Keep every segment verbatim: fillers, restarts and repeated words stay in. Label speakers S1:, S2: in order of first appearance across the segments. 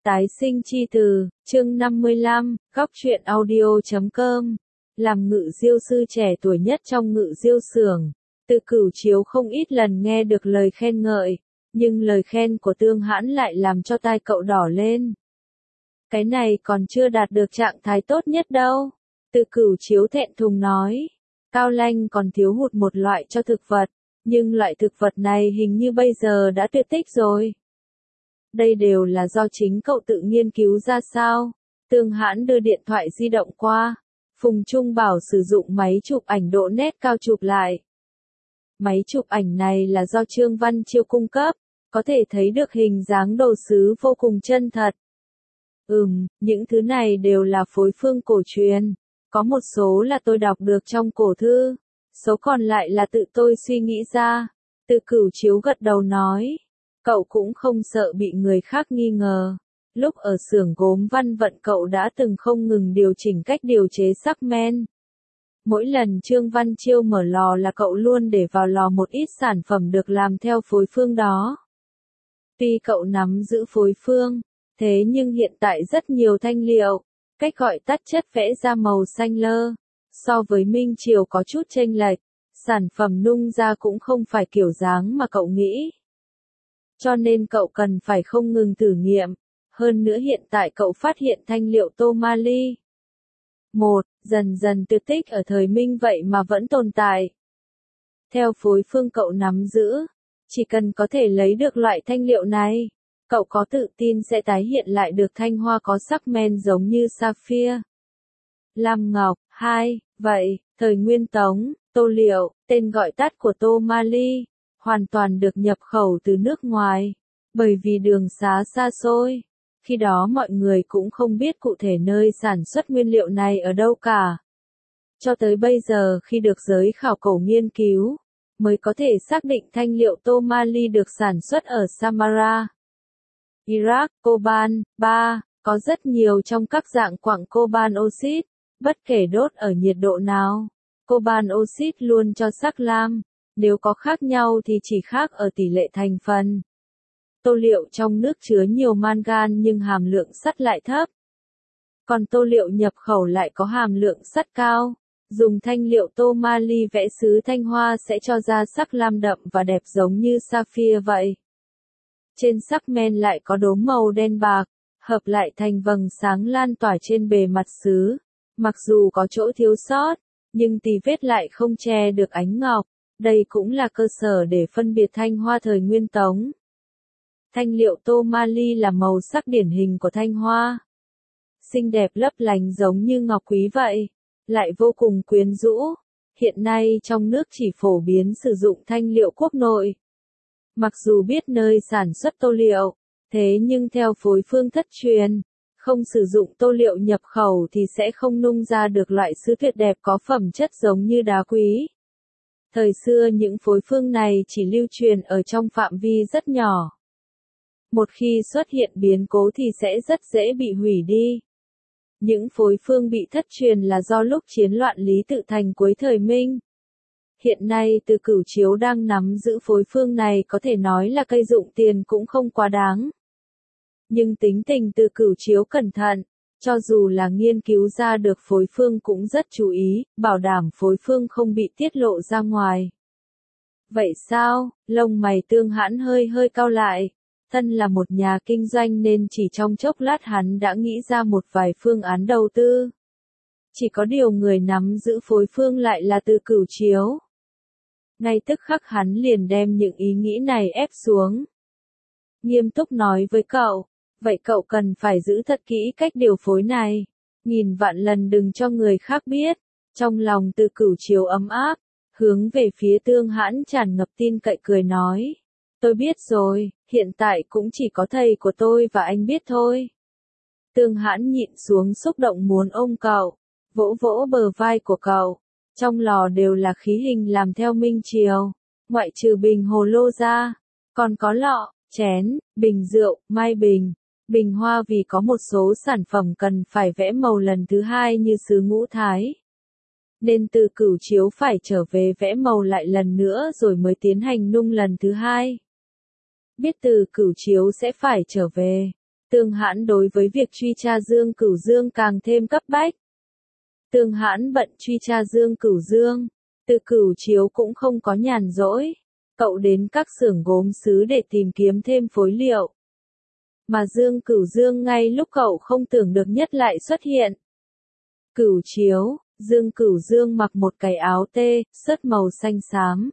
S1: Tái sinh chi từ, chương năm mươi lăm, góc truyện audio chấm com. Làm ngự diêu sư trẻ tuổi nhất trong ngự diêu xưởng, Từ Cửu Chiếu không ít lần nghe được lời khen ngợi, nhưng lời khen của Tương Hãn lại làm cho tai cậu đỏ lên. Cái này còn chưa đạt được trạng thái tốt nhất đâu. Từ Cửu Chiếu thẹn thùng nói. Cao Lanh còn thiếu hụt một loại cho thực vật, nhưng loại thực vật này hình như bây giờ đã tuyệt tích rồi. Đây đều là do chính cậu tự nghiên cứu ra sao? Tương Hãn đưa điện thoại di động qua. Phùng Trung bảo sử dụng máy chụp ảnh độ nét cao chụp lại. Máy chụp ảnh này là do Trương Văn Chiêu cung cấp, có thể thấy được hình dáng đồ sứ vô cùng chân thật. Ừm, những thứ này đều là phối phương cổ truyền. Có một số là tôi đọc được trong cổ thư, số còn lại là tự tôi suy nghĩ ra. Từ Cửu Chiếu gật đầu nói. Cậu cũng không sợ bị người khác nghi ngờ. Lúc ở xưởng gốm Văn Vận cậu đã từng không ngừng điều chỉnh cách điều chế sắc men. Mỗi lần Trương Văn Chiêu mở lò là cậu luôn để vào lò một ít sản phẩm được làm theo phối phương đó. Tuy cậu nắm giữ phối phương, thế nhưng hiện tại rất nhiều thanh liệu, cách gọi tắt chất vẽ ra màu xanh lơ, so với Minh Triều có chút chênh lệch, sản phẩm nung ra cũng không phải kiểu dáng mà cậu nghĩ. Cho nên cậu cần phải không ngừng thử nghiệm. Hơn nữa hiện tại cậu phát hiện thanh liệu tô ma ly. Một, dần dần tuyệt tích ở thời Minh vậy mà vẫn tồn tại. Theo phối phương cậu nắm giữ, chỉ cần có thể lấy được loại thanh liệu này, cậu có tự tin sẽ tái hiện lại được thanh hoa có sắc men giống như sapphire, lam ngọc. Hai, vậy, thời Nguyên Tống, tô liệu, tên gọi tắt của tô ma ly, hoàn toàn được nhập khẩu từ nước ngoài, bởi vì đường xá xa xôi. Khi đó mọi người cũng không biết cụ thể nơi sản xuất nguyên liệu này ở đâu cả. Cho tới bây giờ khi được giới khảo cổ nghiên cứu, mới có thể xác định thanh liệu tô ma ly được sản xuất ở Samarra, Iraq. Coban, ba, có rất nhiều trong các dạng quặng coban oxide, bất kể đốt ở nhiệt độ nào. Coban oxide luôn cho sắc lam, nếu có khác nhau thì chỉ khác ở tỷ lệ thành phần. Tô liệu trong nước chứa nhiều mangan nhưng hàm lượng sắt lại thấp. Còn tô liệu nhập khẩu lại có hàm lượng sắt cao. Dùng thanh liệu tô ma ly vẽ sứ thanh hoa sẽ cho ra sắc lam đậm và đẹp giống như sapphire vậy. Trên sắc men lại có đốm màu đen bạc, hợp lại thành vầng sáng lan tỏa trên bề mặt sứ. Mặc dù có chỗ thiếu sót, nhưng tì vết lại không che được ánh ngọc. Đây cũng là cơ sở để phân biệt thanh hoa thời Nguyên Tống. Thanh liệu tô ma ly là màu sắc điển hình của thanh hoa. Xinh đẹp lấp lánh giống như ngọc quý vậy, lại vô cùng quyến rũ. Hiện nay trong nước chỉ phổ biến sử dụng thanh liệu quốc nội. Mặc dù biết nơi sản xuất tô liệu, thế nhưng theo phối phương thất truyền, không sử dụng tô liệu nhập khẩu thì sẽ không nung ra được loại sứ tuyệt đẹp có phẩm chất giống như đá quý. Thời xưa những phối phương này chỉ lưu truyền ở trong phạm vi rất nhỏ. Một khi xuất hiện biến cố thì sẽ rất dễ bị hủy đi. Những phối phương bị thất truyền là do lúc chiến loạn Lý Tự Thành cuối thời Minh. Hiện nay Từ Cửu Chiếu đang nắm giữ phối phương này có thể nói là cây dụng tiền cũng không quá đáng. Nhưng tính tình Từ Cửu Chiếu cẩn thận, cho dù là nghiên cứu ra được phối phương cũng rất chú ý, bảo đảm phối phương không bị tiết lộ ra ngoài. Vậy sao? Lông mày Tương Hãn hơi hơi cau lại. Thân là một nhà kinh doanh nên chỉ trong chốc lát hắn đã nghĩ ra một vài phương án đầu tư. Chỉ có điều người nắm giữ phối phương lại là Từ Cửu Chiếu. Ngay tức khắc hắn liền đem những ý nghĩ này ép xuống. Nghiêm túc nói với cậu, vậy cậu cần phải giữ thật kỹ cách điều phối này. Nghìn vạn lần đừng cho người khác biết. Trong lòng Từ Cửu Chiếu ấm áp, hướng về phía Tương Hãn tràn ngập tin cậy cười nói. Tôi biết rồi, hiện tại cũng chỉ có thầy của tôi và anh biết thôi. Tương Hãn nhịn xuống xúc động muốn ôm cậu, vỗ vỗ bờ vai của cậu. Trong lò đều là khí hình làm theo Minh Triều, ngoại trừ bình hồ lô ra, còn có lọ, chén, bình rượu, mai bình, bình hoa vì có một số sản phẩm cần phải vẽ màu lần thứ hai như sứ Ngũ Thái. Nên Từ Cửu Chiếu phải trở về vẽ màu lại lần nữa rồi mới tiến hành nung lần thứ hai. Biết Từ Cửu Chiếu sẽ phải trở về, Tương Hãn đối với việc truy tra Dương Cửu Dương càng thêm cấp bách. Tương Hãn bận truy tra Dương Cửu Dương, Từ Cửu Chiếu cũng không có nhàn rỗi. Cậu đến các xưởng gốm sứ để tìm kiếm thêm phối liệu. Mà Dương Cửu Dương ngay lúc cậu không tưởng được nhất lại xuất hiện. Cửu Chiếu, Dương Cửu Dương mặc một cái áo tê, sớt màu xanh xám.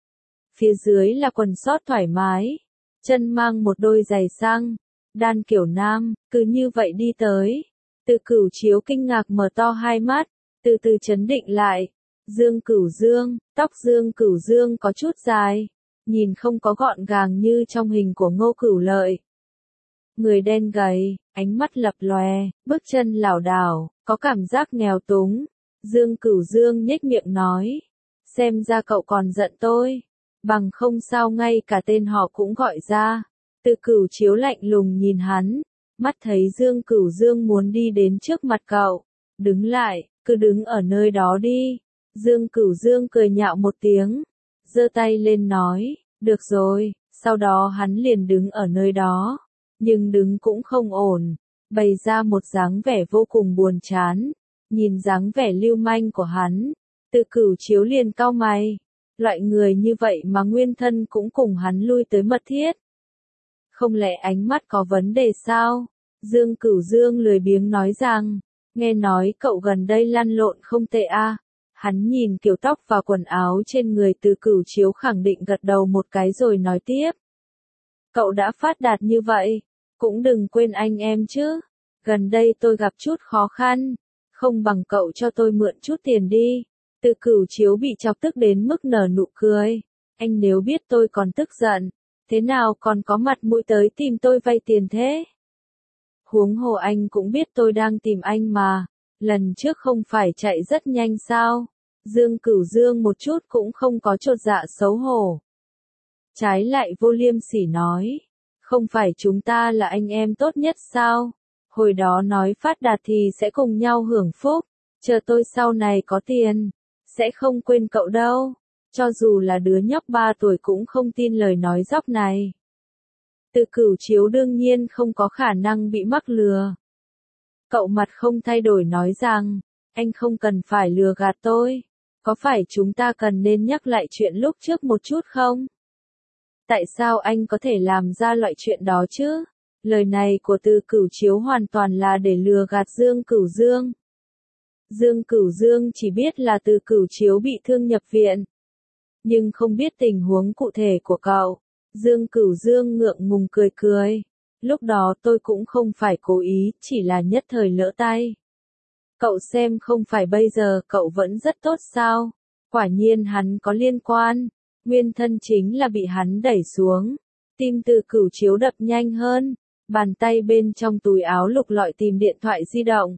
S1: Phía dưới là quần sót thoải mái, chân mang một đôi giày sang, đan kiểu nam, cứ như vậy đi tới. Từ Cửu Chiếu kinh ngạc mở to hai mắt, từ từ chấn định lại. Dương Cửu Dương, tóc Dương Cửu Dương có chút dài, nhìn không có gọn gàng như trong hình của Ngô Cửu Lợi. Người đen gầy, ánh mắt lập lòe, bước chân lảo đảo, có cảm giác nghèo túng. Dương Cửu Dương nhếch miệng nói, xem ra cậu còn giận tôi, bằng không sao ngay cả tên họ cũng gọi ra. Từ Cửu Chiếu lạnh lùng nhìn hắn, mắt thấy Dương Cửu Dương muốn đi đến trước mặt cậu, đứng lại, cứ đứng ở nơi đó đi. Dương Cửu Dương cười nhạo một tiếng, giơ tay lên nói, được rồi, sau đó hắn liền đứng ở nơi đó, nhưng đứng cũng không ổn, bày ra một dáng vẻ vô cùng buồn chán. Nhìn dáng vẻ lưu manh của hắn, Từ Cửu Chiếu liền cau mày, loại người như vậy mà nguyên thân cũng cùng hắn lui tới mật thiết. Không lẽ ánh mắt có vấn đề sao? Dương Cửu Dương lười biếng nói rằng, nghe nói cậu gần đây lăn lộn không tệ a. Hắn nhìn kiểu tóc và quần áo trên người Từ Cửu Chiếu khẳng định gật đầu một cái rồi nói tiếp. Cậu đã phát đạt như vậy, cũng đừng quên anh em chứ. Gần đây tôi gặp chút khó khăn, không bằng cậu cho tôi mượn chút tiền đi. Từ Cửu Chiếu bị chọc tức đến mức nở nụ cười. Anh nếu biết tôi còn tức giận, thế nào còn có mặt mũi tới tìm tôi vay tiền thế? Huống hồ anh cũng biết tôi đang tìm anh mà, lần trước không phải chạy rất nhanh sao? Dương Cửu Dương một chút cũng không có chột dạ xấu hổ. Trái lại vô liêm sỉ nói, không phải chúng ta là anh em tốt nhất sao? Hồi đó nói phát đạt thì sẽ cùng nhau hưởng phúc, chờ tôi sau này có tiền, sẽ không quên cậu đâu. Cho dù là đứa nhóc ba tuổi cũng không tin lời nói dóc này. Từ Cửu Chiếu đương nhiên không có khả năng bị mắc lừa. Cậu mặt không thay đổi nói rằng, anh không cần phải lừa gạt tôi, có phải chúng ta cần nên nhắc lại chuyện lúc trước một chút không? Tại sao anh có thể làm ra loại chuyện đó chứ? Lời này của Từ Cửu Chiếu hoàn toàn là để lừa gạt Dương Cửu Dương. Dương Cửu Dương chỉ biết là Từ Cửu Chiếu bị thương nhập viện, nhưng không biết tình huống cụ thể của cậu. Dương Cửu Dương ngượng ngùng cười cười. Lúc đó tôi cũng không phải cố ý, chỉ là nhất thời lỡ tay. Cậu xem không phải bây giờ cậu vẫn rất tốt sao? Quả nhiên hắn có liên quan. Nguyên thân chính là bị hắn đẩy xuống. Tim Từ Cửu Chiếu đập nhanh hơn. Bàn tay bên trong túi áo lục lọi tìm điện thoại di động.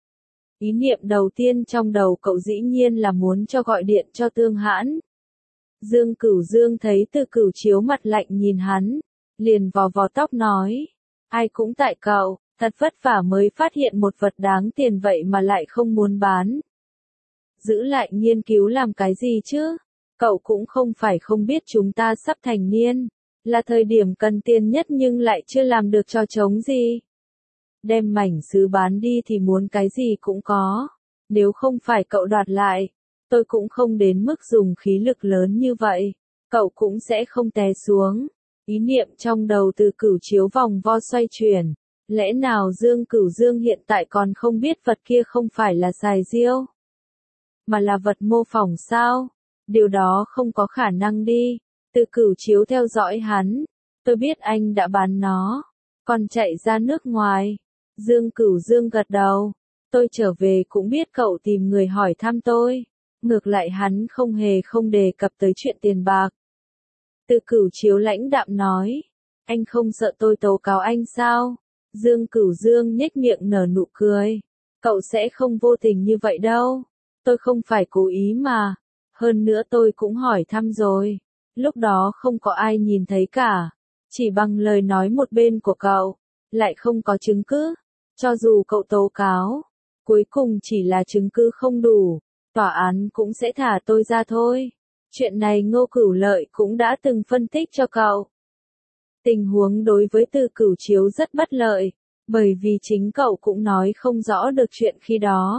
S1: Ý niệm đầu tiên trong đầu cậu dĩ nhiên là muốn cho gọi điện cho Tương Hãn. Dương Cửu Dương thấy Từ Cửu Chiếu mặt lạnh nhìn hắn, liền vò vò tóc nói, ai cũng tại cậu, thật vất vả mới phát hiện một vật đáng tiền vậy mà lại không muốn bán. Giữ lại nghiên cứu làm cái gì chứ? Cậu cũng không phải không biết chúng ta sắp thành niên, là thời điểm cần tiền nhất nhưng lại chưa làm được trò trống gì. Đem mảnh sứ bán đi thì muốn cái gì cũng có, nếu không phải cậu đoạt lại, tôi cũng không đến mức dùng khí lực lớn như vậy, cậu cũng sẽ không té xuống. Ý niệm trong đầu Từ Cửu Chiếu vòng vo xoay chuyển, lẽ nào Dương Cửu Dương hiện tại còn không biết vật kia không phải là xài diêu, mà là vật mô phỏng sao? Điều đó không có khả năng đi. Từ Cửu Chiếu theo dõi hắn, tôi biết anh đã bán nó, còn chạy ra nước ngoài. Dương Cửu Dương gật đầu, tôi trở về cũng biết cậu tìm người hỏi thăm tôi. Ngược lại hắn không hề không đề cập tới chuyện tiền bạc. Từ Cửu Chiếu lãnh đạm nói, anh không sợ tôi tố cáo anh sao? Dương Cửu Dương nhếch miệng nở nụ cười, cậu sẽ không vô tình như vậy đâu, tôi không phải cố ý mà, hơn nữa tôi cũng hỏi thăm rồi, lúc đó không có ai nhìn thấy cả, chỉ bằng lời nói một bên của cậu, lại không có chứng cứ, cho dù cậu tố cáo, cuối cùng chỉ là chứng cứ không đủ. Tòa án cũng sẽ thả tôi ra thôi. Chuyện này Ngô Cửu Lợi cũng đã từng phân tích cho cậu. Tình huống đối với Từ Cửu Chiếu rất bất lợi. Bởi vì chính cậu cũng nói không rõ được chuyện khi đó.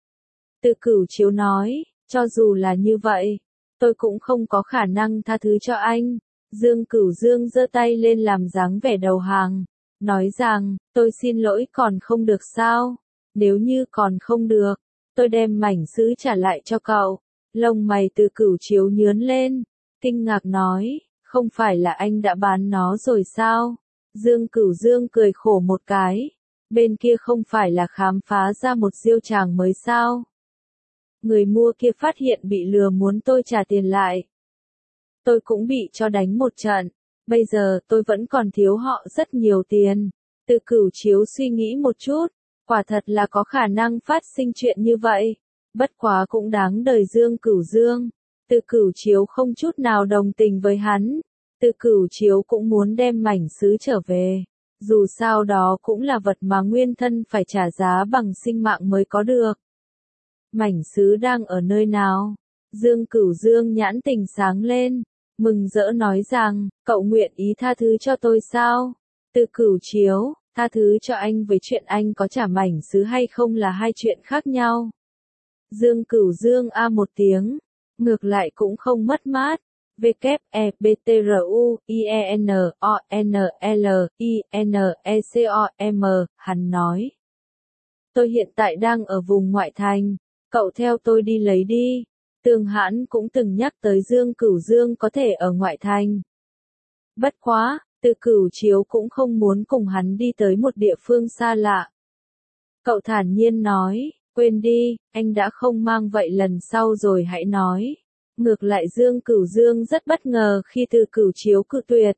S1: Từ Cửu Chiếu nói, cho dù là như vậy, tôi cũng không có khả năng tha thứ cho anh. Dương Cửu Dương giơ tay lên làm dáng vẻ đầu hàng, nói rằng, tôi xin lỗi còn không được sao? Nếu như còn không được, tôi đem mảnh sứ trả lại cho cậu. Lông mày Từ Cửu Chiếu nhướng lên, kinh ngạc nói, không phải là anh đã bán nó rồi sao? Dương Cửu Dương cười khổ một cái, bên kia không phải là khám phá ra một diêu tràng mới sao? Người mua kia phát hiện bị lừa muốn tôi trả tiền lại. Tôi cũng bị cho đánh một trận, bây giờ tôi vẫn còn thiếu họ rất nhiều tiền. Từ Cửu Chiếu suy nghĩ một chút, quả thật là có khả năng phát sinh chuyện như vậy. Bất quá cũng đáng đời Dương Cửu Dương. Từ Cửu Chiếu không chút nào đồng tình với hắn. Từ Cửu Chiếu cũng muốn đem mảnh sứ trở về. Dù sao đó cũng là vật mà nguyên thân phải trả giá bằng sinh mạng mới có được. Mảnh sứ đang ở nơi nào? Dương Cửu Dương nhãn tình sáng lên, mừng rỡ nói rằng, cậu nguyện ý tha thứ cho tôi sao? Từ Cửu Chiếu, tha thứ cho anh với chuyện anh có trả mảnh sứ hay không là hai chuyện khác nhau. Dương Cửu Dương a một tiếng, ngược lại cũng không mất mát. W E B T R U I E N O N L I N E C O M, hắn nói. Tôi hiện tại đang ở vùng ngoại thành, cậu theo tôi đi lấy đi. Tương Hãn cũng từng nhắc tới Dương Cửu Dương có thể ở ngoại thành. Bất quá, Từ Cửu Chiếu cũng không muốn cùng hắn đi tới một địa phương xa lạ. Cậu thản nhiên nói, quên đi, anh đã không mang vậy lần sau rồi hãy nói. Ngược lại Dương Cửu Dương rất bất ngờ khi Từ Cửu Chiếu cự tuyệt.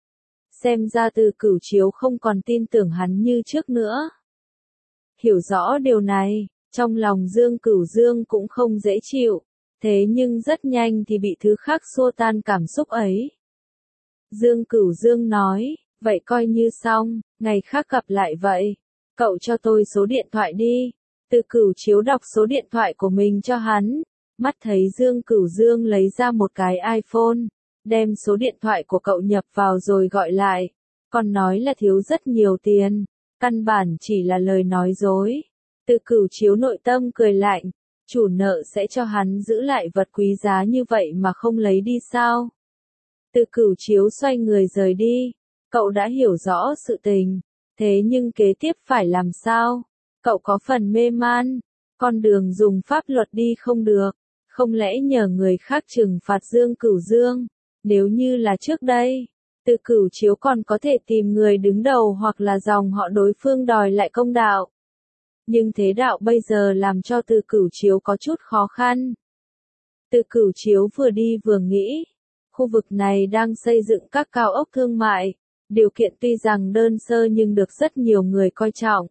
S1: Xem ra Từ Cửu Chiếu không còn tin tưởng hắn như trước nữa. Hiểu rõ điều này, trong lòng Dương Cửu Dương cũng không dễ chịu, thế nhưng rất nhanh thì bị thứ khác xua tan cảm xúc ấy. Dương Cửu Dương nói, vậy coi như xong, ngày khác gặp lại vậy. Cậu cho tôi số điện thoại đi. Từ Cửu Chiếu đọc số điện thoại của mình cho hắn. Mắt thấy Dương Cửu Dương lấy ra một cái iPhone, đem số điện thoại của cậu nhập vào rồi gọi lại, còn nói là thiếu rất nhiều tiền, căn bản chỉ là lời nói dối. Từ Cửu Chiếu nội tâm cười lạnh, chủ nợ sẽ cho hắn giữ lại vật quý giá như vậy mà không lấy đi sao? Từ Cửu Chiếu xoay người rời đi, cậu đã hiểu rõ sự tình, thế nhưng kế tiếp phải làm sao? Cậu có phần mê man, con đường dùng pháp luật đi không được. Không lẽ nhờ người khác trừng phạt Dương Cửu Dương? Nếu như là trước đây, Từ Cửu Chiếu còn có thể tìm người đứng đầu hoặc là dòng họ đối phương đòi lại công đạo. Nhưng thế đạo bây giờ làm cho Từ Cửu Chiếu có chút khó khăn. Từ Cửu Chiếu vừa đi vừa nghĩ, khu vực này đang xây dựng các cao ốc thương mại, điều kiện tuy rằng đơn sơ nhưng được rất nhiều người coi trọng.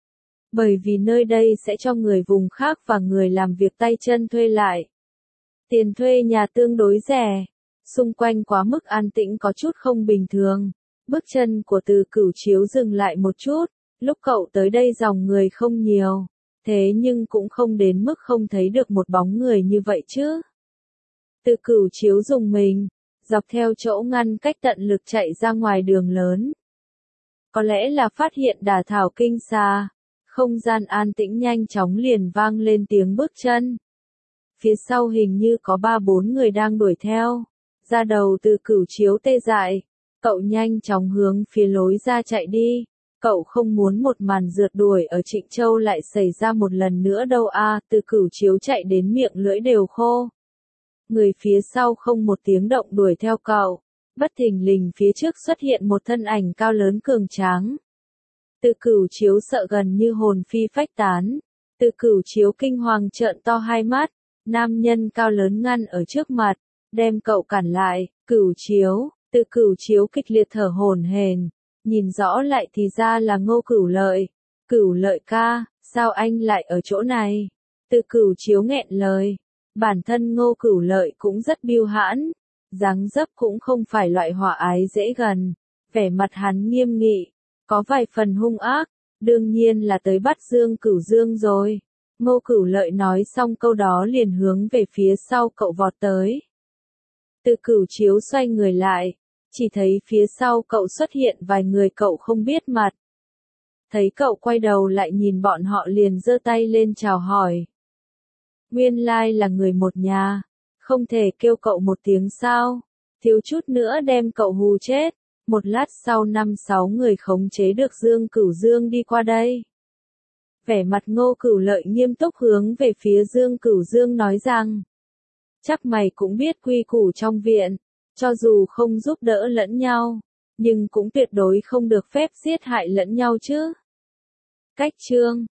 S1: Bởi vì nơi đây sẽ cho người vùng khác và người làm việc tay chân thuê lại. Tiền thuê nhà tương đối rẻ, xung quanh quá mức an tĩnh có chút không bình thường. Bước chân của Từ Cửu Chiếu dừng lại một chút, lúc cậu tới đây dòng người không nhiều, thế nhưng cũng không đến mức không thấy được một bóng người như vậy chứ. Từ Cửu Chiếu dùng mình, dọc theo chỗ ngăn cách tận lực chạy ra ngoài đường lớn. Có lẽ là phát hiện đả thảo kinh xa. Không gian an tĩnh nhanh chóng liền vang lên tiếng bước chân. Phía sau hình như có ba bốn người đang đuổi theo. Da đầu Từ Cửu Chiếu tê dại. Cậu nhanh chóng hướng phía lối ra chạy đi. Cậu không muốn một màn rượt đuổi ở Trịnh Châu lại xảy ra một lần nữa đâu a. À, Từ Cửu Chiếu chạy đến miệng lưỡi đều khô. Người phía sau không một tiếng động đuổi theo cậu. Bất thình lình phía trước xuất hiện một thân ảnh cao lớn cường tráng. Từ Cửu Chiếu sợ gần như hồn phi phách tán. Từ Cửu Chiếu kinh hoàng trợn to hai mắt. Nam nhân cao lớn ngăn ở trước mặt, đem cậu cản lại. Cửu Chiếu, Từ Cửu Chiếu kịch liệt thở hổn hển, nhìn rõ lại thì ra là Ngô Cửu Lợi. Cửu Lợi ca, sao anh lại ở chỗ này? Từ Cửu Chiếu nghẹn lời. Bản thân Ngô Cửu Lợi cũng rất biêu hãn, dáng dấp cũng không phải loại hòa ái dễ gần. Vẻ mặt hắn nghiêm nghị, có vài phần hung ác, đương nhiên là tới bắt Dương Cửu Dương rồi. Ngô Cửu Lợi nói xong câu đó liền hướng về phía sau cậu vọt tới. Từ Cửu Chiếu xoay người lại, chỉ thấy phía sau cậu xuất hiện vài người cậu không biết mặt. thấy cậu quay đầu lại nhìn bọn họ liền giơ tay lên chào hỏi. Nguyên lai là người một nhà, không thể kêu cậu một tiếng sao, thiếu chút nữa đem cậu hù chết. Một lát sau năm sáu người khống chế được Dương Cửu Dương đi qua đây. Vẻ mặt Ngô Cửu Lợi nghiêm túc hướng về phía Dương Cửu Dương nói rằng, chắc mày cũng biết quy củ trong viện, cho dù không giúp đỡ lẫn nhau, nhưng cũng tuyệt đối không được phép giết hại lẫn nhau chứ. Cách chương